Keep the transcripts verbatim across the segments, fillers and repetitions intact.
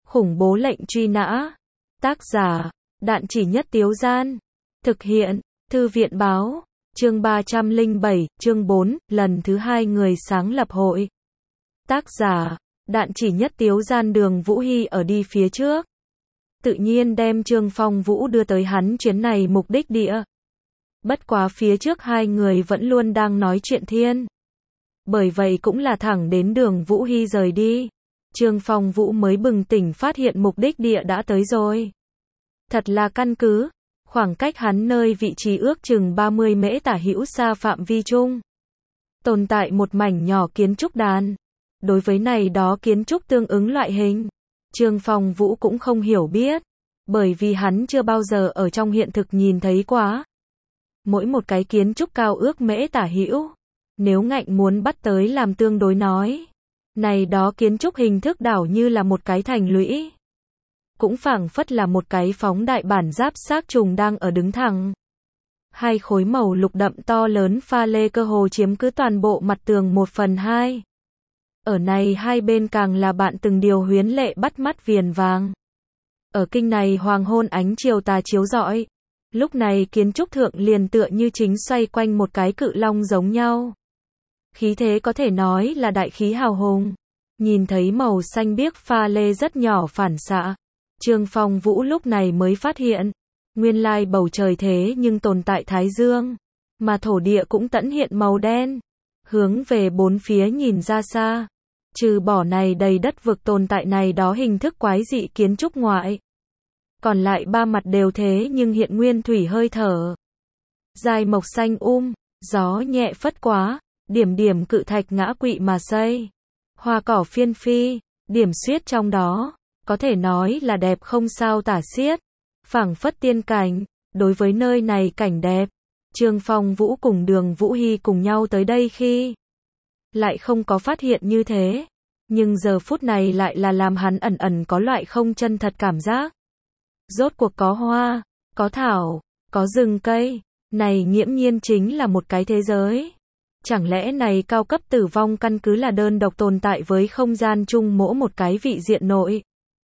Khủng bố lệnh truy nã. Tác giả, Đạn Chỉ Nhất Tiếu Gian. Thực hiện, Thư viện báo. Chương ba trăm lẻ bảy, chương bốn, lần thứ hai người sáng lập hội. Tác giả, Đạn Chỉ Nhất Tiếu Gian. Đường Vũ Hy ở đi phía trước. Tự nhiên đem Trương Phong Vũ đưa tới hắn chuyến này mục đích địa. Bất quá phía trước hai người vẫn luôn đang nói chuyện thiên. Bởi vậy cũng là thẳng đến Đường Vũ Hy rời đi. Trương Phong Vũ mới bừng tỉnh phát hiện mục đích địa đã tới rồi. Thật là căn cứ, khoảng cách hắn nơi vị trí ước chừng ba mươi mễ tả hữu xa phạm vi chung. Tồn tại một mảnh nhỏ kiến trúc đàn. Đối với này đó kiến trúc tương ứng loại hình, Trương Phong Vũ cũng không hiểu biết. Bởi vì hắn chưa bao giờ ở trong hiện thực nhìn thấy quá. Mỗi một cái kiến trúc cao ước mễ tả hữu. Nếu ngạnh muốn bắt tới làm tương đối nói. Này đó kiến trúc hình thức đảo như là một cái thành lũy. Cũng phảng phất là một cái phóng đại bản giáp xác trùng đang ở đứng thẳng. Hai khối màu lục đậm to lớn pha lê cơ hồ chiếm cứ toàn bộ mặt tường một phần hai. Ở này hai bên càng là bạn từng điều huyến lệ bắt mắt viền vàng. Ở kinh này hoàng hôn ánh chiều tà chiếu rọi. Lúc này kiến trúc thượng liền tựa như chính xoay quanh một cái cự long giống nhau. Khí thế có thể nói là đại khí hào hùng. Nhìn thấy màu xanh biếc pha lê rất nhỏ phản xạ. Trương Phong Vũ lúc này mới phát hiện. Nguyên lai bầu trời thế nhưng tồn tại thái dương. Mà thổ địa cũng tẫn hiện màu đen. Hướng về bốn phía nhìn ra xa. Trừ bỏ này đầy đất vực tồn tại này đó hình thức quái dị kiến trúc ngoại. Còn lại ba mặt đều thế nhưng hiện nguyên thủy hơi thở. Dài mộc xanh um, gió nhẹ phất quá. Điểm điểm cự thạch ngã quỵ mà xây. Hoa cỏ phiên phi, điểm xuyết trong đó. Có thể nói là đẹp không sao tả xiết. Phảng phất tiên cảnh. Đối với nơi này cảnh đẹp. Trương Phong Vũ cùng Đường Vũ Hy cùng nhau tới đây khi. Lại không có phát hiện như thế. Nhưng giờ phút này lại là làm hắn ẩn ẩn có loại không chân thật cảm giác. Rốt cuộc có hoa, có thảo, có rừng cây. Này nghiễm nhiên chính là một cái thế giới. Chẳng lẽ này cao cấp tử vong căn cứ là đơn độc tồn tại với không gian chung mỗi một cái vị diện nội?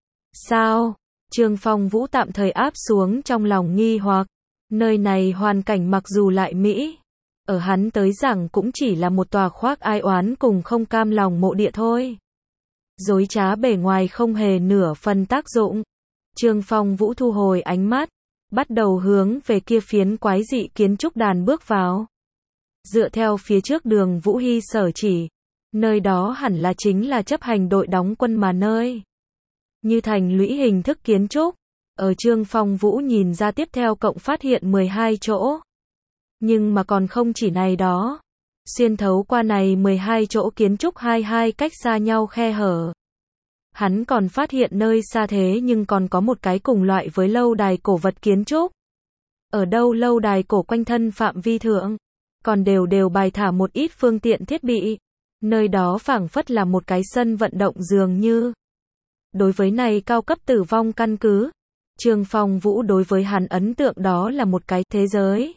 Sao? Trương Phong Vũ tạm thời áp xuống trong lòng nghi hoặc. Nơi này hoàn cảnh mặc dù lại mỹ. Ở hắn tới rằng cũng chỉ là một tòa khoác ai oán cùng không cam lòng mộ địa thôi. Dối trá bề ngoài không hề nửa phần tác dụng. Trương Phong Vũ thu hồi ánh mắt. Bắt đầu hướng về kia phiến quái dị kiến trúc đàn bước vào. Dựa theo phía trước Đường Vũ Hy sở chỉ, nơi đó hẳn là chính là chấp hành đội đóng quân mà nơi. Như thành lũy hình thức kiến trúc, ở Trương Phong Vũ nhìn ra tiếp theo cộng phát hiện mười hai chỗ. Nhưng mà còn không chỉ này đó. Xuyên thấu qua này mười hai chỗ kiến trúc hai hai cách xa nhau khe hở. Hắn còn phát hiện nơi xa thế nhưng còn có một cái cùng loại với lâu đài cổ vật kiến trúc. Ở đâu lâu đài cổ quanh thân phạm vi thượng. Còn đều đều bài thả một ít phương tiện thiết bị. Nơi đó phảng phất là một cái sân vận động dường như. Đối với này cao cấp tử vong căn cứ. Trương Phong Vũ đối với hắn ấn tượng đó là một cái thế giới.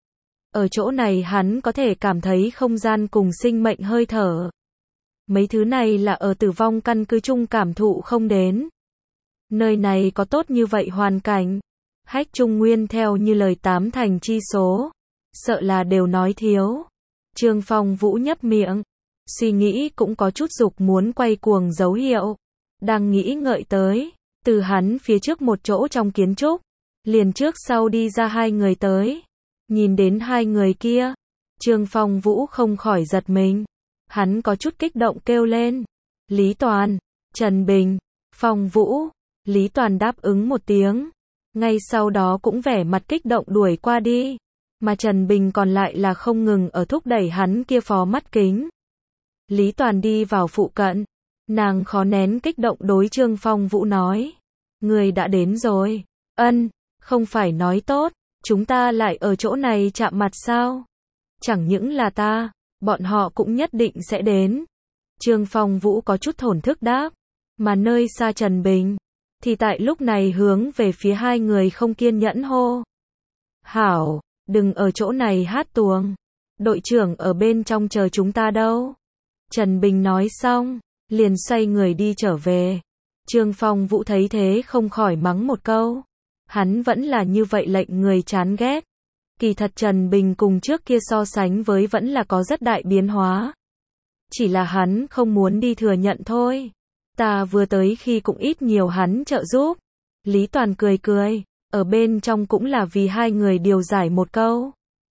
Ở chỗ này hắn có thể cảm thấy không gian cùng sinh mệnh hơi thở. Mấy thứ này là ở tử vong căn cứ chung cảm thụ không đến. Nơi này có tốt như vậy hoàn cảnh. Hách Trung Nguyên theo như lời tám thành chi số. Sợ là đều nói thiếu. Trương Phong Vũ nhấp miệng. Suy nghĩ cũng có chút dục muốn quay cuồng dấu hiệu. Đang nghĩ ngợi tới. Từ hắn phía trước một chỗ trong kiến trúc. Liền trước sau đi ra hai người tới. Nhìn đến hai người kia. Trương Phong Vũ không khỏi giật mình. Hắn có chút kích động kêu lên. Lý Toàn, Trần Bình, Phong Vũ. Lý Toàn đáp ứng một tiếng. Ngay sau đó cũng vẻ mặt kích động đuổi qua đi. Mà Trần Bình còn lại là không ngừng ở thúc đẩy hắn kia phó mắt kính. Lý Toàn đi vào phụ cận. Nàng khó nén kích động đối Trương Phong Vũ nói. Người đã đến rồi. Ân, không phải nói tốt. Chúng ta lại ở chỗ này chạm mặt sao? Chẳng những là ta, bọn họ cũng nhất định sẽ đến. Trương Phong Vũ có chút thổn thức đáp. Mà nơi xa Trần Bình. Thì tại lúc này hướng về phía hai người không kiên nhẫn hô. Hảo. Đừng ở chỗ này hát tuồng. Đội trưởng ở bên trong chờ chúng ta đâu. Trần Bình nói xong, liền xoay người đi trở về. Trương Phong Vũ thấy thế không khỏi mắng một câu. Hắn vẫn là như vậy lệnh người chán ghét. Kỳ thật Trần Bình cùng trước kia so sánh với vẫn là có rất đại biến hóa. Chỉ là hắn không muốn đi thừa nhận thôi. Ta vừa tới khi cũng ít nhiều hắn trợ giúp. Lý Toàn cười cười, ở bên trong cũng là vì hai người điều giải một câu.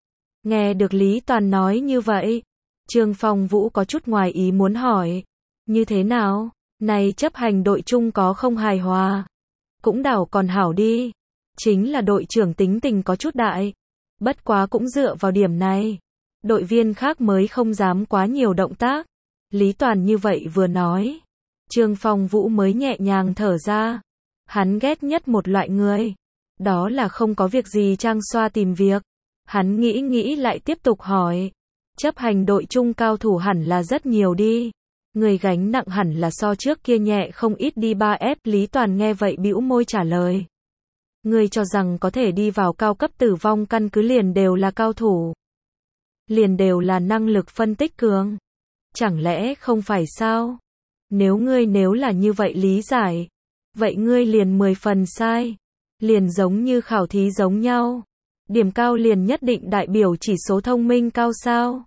Nghe được Lý Toàn nói như vậy, Trương Phong Vũ có chút ngoài ý muốn hỏi. Như thế nào? Này chấp hành đội chung có không hài hòa? Cũng đảo còn hảo đi. Chính là đội trưởng tính tình có chút đại. Bất quá cũng dựa vào điểm này. Đội viên khác mới không dám quá nhiều động tác. Lý Toàn như vậy vừa nói. Trương Phong Vũ mới nhẹ nhàng thở ra. Hắn ghét nhất một loại người. Đó là không có việc gì trang xoa tìm việc. Hắn nghĩ nghĩ lại tiếp tục hỏi. Chấp hành đội chung cao thủ hẳn là rất nhiều đi. Người gánh nặng hẳn là so trước kia nhẹ không ít đi ba ép. Lý Toàn nghe vậy bĩu môi trả lời. Ngươi cho rằng có thể đi vào cao cấp tử vong căn cứ liền đều là cao thủ. Liền đều là năng lực phân tích cường. Chẳng lẽ không phải sao? Nếu ngươi nếu là như vậy lý giải. Vậy ngươi liền mười phần sai. Liền giống như khảo thí giống nhau. Điểm cao liền nhất định đại biểu chỉ số thông minh cao sao?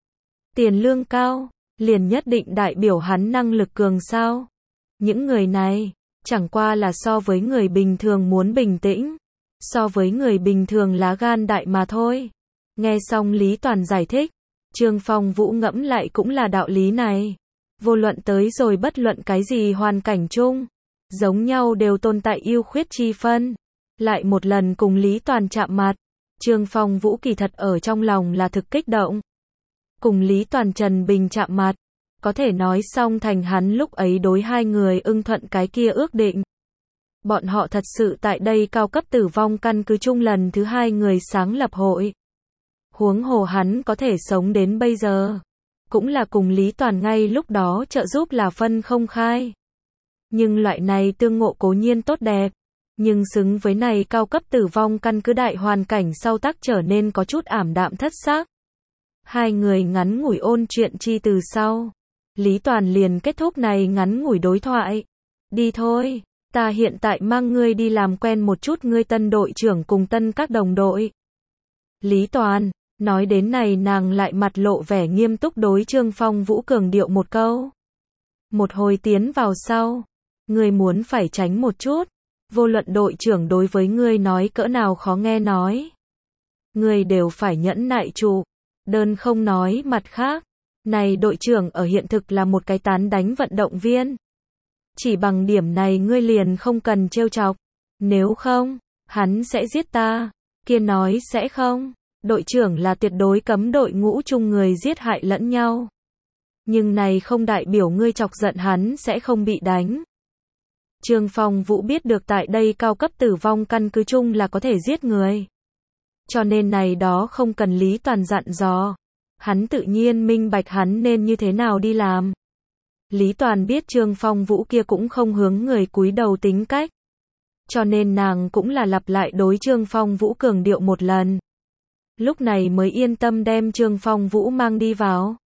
Tiền lương cao, liền nhất định đại biểu hắn năng lực cường sao? Những người này, chẳng qua là so với người bình thường muốn bình tĩnh. So với người bình thường lá gan đại mà thôi. Nghe xong Lý Toàn giải thích, Trương Phong Vũ ngẫm lại cũng là đạo lý này. Vô luận tới rồi bất luận cái gì hoàn cảnh chung, giống nhau đều tồn tại ưu khuyết chi phân. Lại một lần cùng Lý Toàn chạm mặt, Trương Phong Vũ kỳ thật ở trong lòng là thực kích động. Cùng Lý Toàn Trần Bình chạm mặt, có thể nói xong thành hắn lúc ấy đối hai người ưng thuận cái kia ước định. Bọn họ thật sự tại đây cao cấp tử vong căn cứ chung lần thứ hai người sáng lập hội. Huống hồ hắn có thể sống đến bây giờ, cũng là cùng Lý Toàn ngay lúc đó trợ giúp là phân không khai. Nhưng loại này tương ngộ cố nhiên tốt đẹp, nhưng xứng với này cao cấp tử vong căn cứ đại hoàn cảnh sau tác trở nên có chút ảm đạm thất xác. Hai người ngắn ngủi ôn chuyện chi từ sau. Lý Toàn liền kết thúc này ngắn ngủi đối thoại. Đi thôi, ta hiện tại mang ngươi đi làm quen một chút ngươi tân đội trưởng cùng tân các đồng đội. Lý Toàn, nói đến này nàng lại mặt lộ vẻ nghiêm túc đối Trương Phong Vũ cường điệu một câu. Một hồi tiến vào sau, ngươi muốn phải tránh một chút. Vô luận đội trưởng đối với ngươi nói cỡ nào khó nghe nói. Ngươi đều phải nhẫn nại trụ. Đơn không nói mặt khác. Này đội trưởng ở hiện thực là một cái tán đánh vận động viên. Chỉ bằng điểm này ngươi liền không cần trêu chọc. Nếu không, hắn sẽ giết ta. Kia nói sẽ không. Đội trưởng là tuyệt đối cấm đội ngũ chung người giết hại lẫn nhau. Nhưng này không đại biểu ngươi chọc giận hắn sẽ không bị đánh. Trương Phong Vũ biết được tại đây cao cấp tử vong căn cứ chung là có thể giết người. Cho nên này đó không cần Lý Toàn dặn dò. Hắn tự nhiên minh bạch hắn nên như thế nào đi làm. Lý Toàn biết Trương Phong Vũ kia cũng không hướng người cúi đầu tính cách. Cho nên nàng cũng là lặp lại đối Trương Phong Vũ cường điệu một lần. Lúc này mới yên tâm đem Trương Phong Vũ mang đi vào.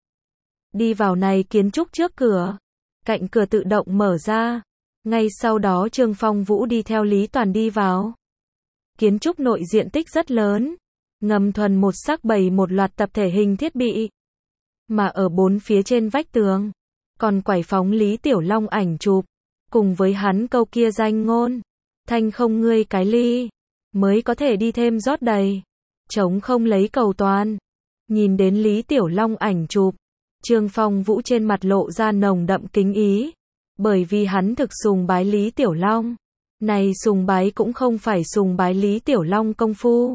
Đi vào này kiến trúc trước cửa. Cạnh cửa tự động mở ra. Ngay sau đó Trương Phong Vũ đi theo Lý Toàn đi vào. Kiến trúc nội diện tích rất lớn. Ngầm thuần một sắc bày một loạt tập thể hình thiết bị. Mà ở bốn phía trên vách tường, còn quải phóng Lý Tiểu Long ảnh chụp. Cùng với hắn câu kia danh ngôn. Thanh không ngươi cái ly. Mới có thể đi thêm rót đầy. Chống không lấy cầu toàn. Nhìn đến Lý Tiểu Long ảnh chụp. Trương Phong Vũ trên mặt lộ ra nồng đậm kính ý. Bởi vì hắn thực sùng bái Lý Tiểu Long. Này sùng bái cũng không phải sùng bái Lý Tiểu Long công phu.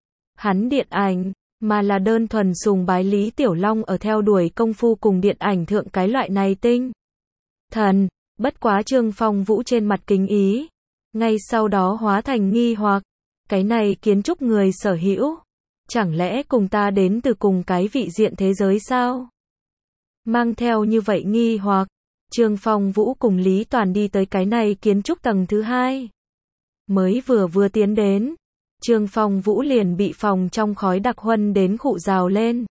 Hắn điện ảnh, mà là đơn thuần sùng bái Lý Tiểu Long ở theo đuổi công phu cùng điện ảnh thượng cái loại này tinh. Thần, bất quá Trương Phong Vũ trên mặt kính ý. Ngay sau đó hóa thành nghi hoặc. Cái này kiến trúc người sở hữu. Chẳng lẽ cùng ta đến từ cùng cái vị diện thế giới sao? Mang theo như vậy nghi hoặc. Trương Phong Vũ cùng Lý Toàn đi tới cái này kiến trúc tầng thứ hai. Mới vừa vừa tiến đến, Trương Phong Vũ liền bị phòng trong khói đặc huân đến khụ rào lên.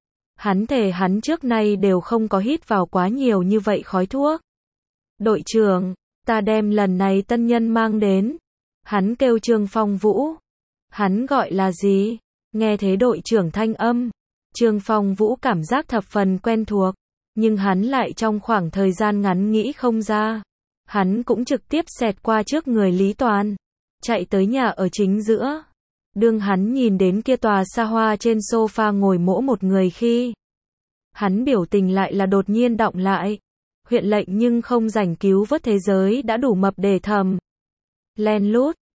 Hắn thề hắn trước nay đều không có hít vào quá nhiều như vậy khói thuốc. Đội trưởng, ta đem lần này tân nhân mang đến. Hắn kêu Trương Phong Vũ. Hắn gọi là gì? Nghe thế đội trưởng thanh âm. Trương Phong Vũ cảm giác thập phần quen thuộc. Nhưng hắn lại trong khoảng thời gian ngắn nghĩ không ra. Hắn cũng trực tiếp xẹt qua trước người Lý Toàn. Chạy tới nhà ở chính giữa. Đương hắn nhìn đến kia tòa xa hoa trên sofa ngồi mỗ một người khi. Hắn biểu tình lại là đột nhiên đọng lại. Huyện lệnh nhưng không rảnh cứu vớt thế giới đã đủ mập để thầm. Len lút,